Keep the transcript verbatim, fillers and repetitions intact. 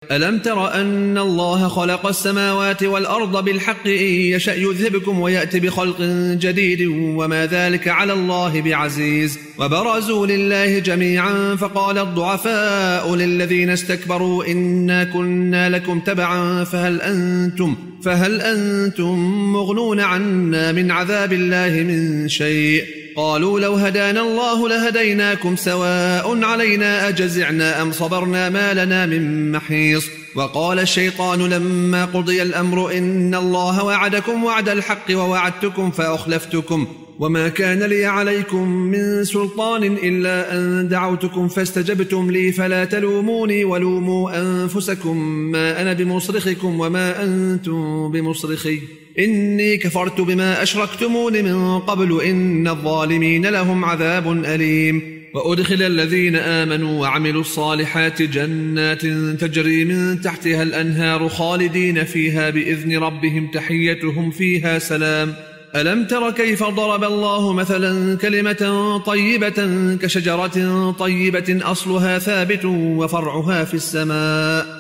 ألم تر أن الله خلق السماوات والأرض بالحق إن يشأ يذهبكم ويأتي بخلق جديد وما ذلك على الله بعزيز. وبرزوا لله جميعا فقال الضعفاء للذين استكبروا إنا كنا لكم تبعا فهل أنتم, فهل أنتم مغنون عنا من عذاب الله من شيء. قالوا لو هدانا الله لهديناكم سواء علينا أجزعنا أم صبرنا ما لنا من محيص. وقال الشيطان لما قضي الأمر إن الله وعدكم وعد الحق ووعدتكم فأخلفتكم وما كان لي عليكم من سلطان إلا أن دعوتكم فاستجبتم لي فلا تلوموني ولوموا أنفسكم ما أنا بمصرخكم وما أنتم بمصرخي إني كفرت بما أشركتمون من قبل إن الظالمين لهم عذاب أليم. وأدخل الذين آمنوا وعملوا الصالحات جنات تجري من تحتها الأنهار خالدين فيها بإذن ربهم تحيتهم فيها سلام. ألم تر كيف ضرب الله مثلا كلمة طيبة كشجرة طيبة أصلها ثابت وفرعها في السماء